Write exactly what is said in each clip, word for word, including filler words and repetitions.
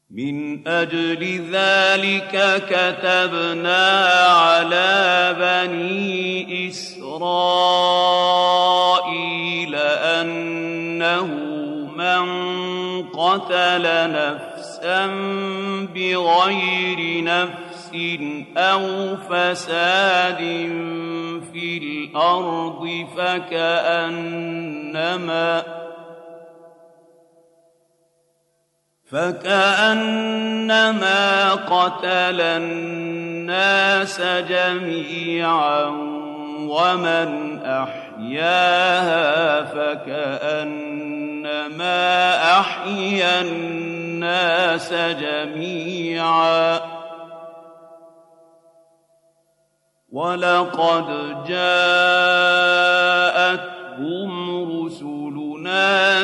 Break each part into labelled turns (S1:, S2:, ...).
S1: من أجل ذلك كتبنا على بني إسرائيل أنه من قتل نفسا بغير نفس أو فساد في الأرض فكأنما فكأنما قتل الناس جميعا ومن أحياها فكأنما أحيا الناس جميعا ولقد جاءتهم رسلنا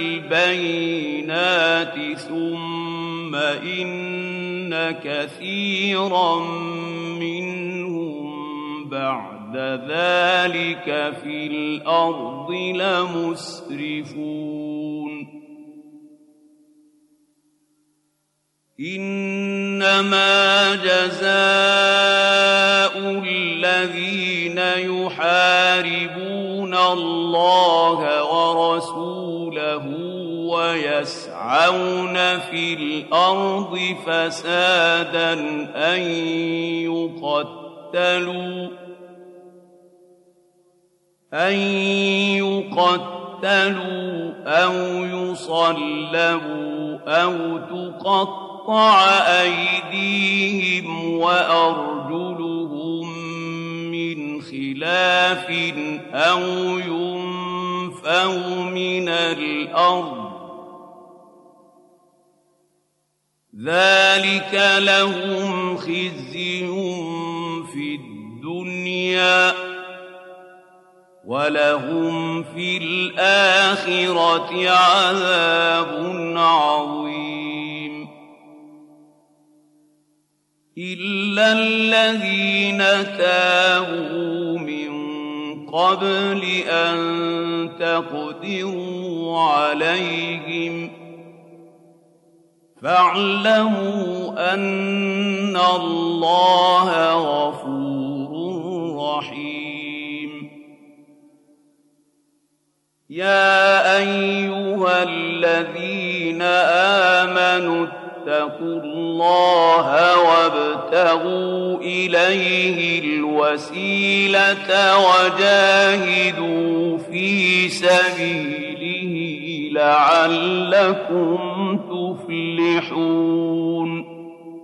S1: بالبينات ثم إن كثيرا منهم بعد ذلك في الأرض لمسرفون إنما جزاء الذين يحاربون الله ورسوله ويسعون في الأرض فسادا أن يقتلوا أن يقتلوا أو يصلبوا أو تقطعوا أيديهم وأرجلهم من خلاف أو ينفوا من الأرض ذلك لهم خزي في الدنيا ولهم في الآخرة عذاب عظيم إلا الذين تابوا من قبل أن تقدروا عليهم فاعلموا أن الله غفور رحيم يا أيها الذين آمنوا اتقوا الله وابتغوا إليه الوسيلة وجاهدوا في سبيله لعلكم تفلحون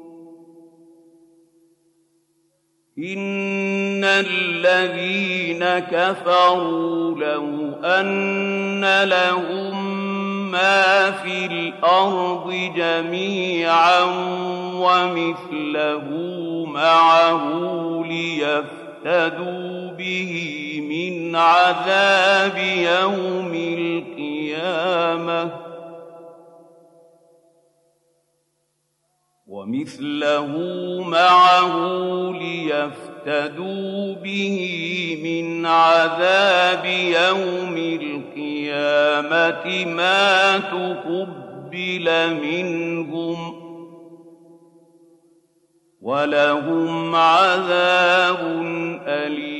S1: إن الذين كفروا لو أن لهم ما في الأرض جميعا ومثله معه ليفتدوا به من عذاب يوم القيامة ومثله معه ليفتدوا به من عذاب يوم القيامة ما تقبل منهم ولهم عذاب أليم